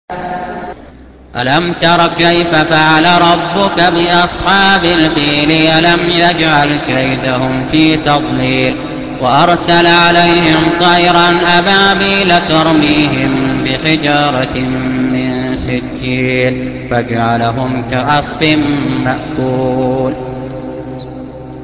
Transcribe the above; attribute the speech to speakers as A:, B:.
A: ألم تر كيف فعل ربك بأصحاب الفيل ألم يجعل كيدهم في تضليل وأرسل عليهم طيرا أبابيل ترميهم بحجارة من سجيل فجعلهم كعصف مأكول.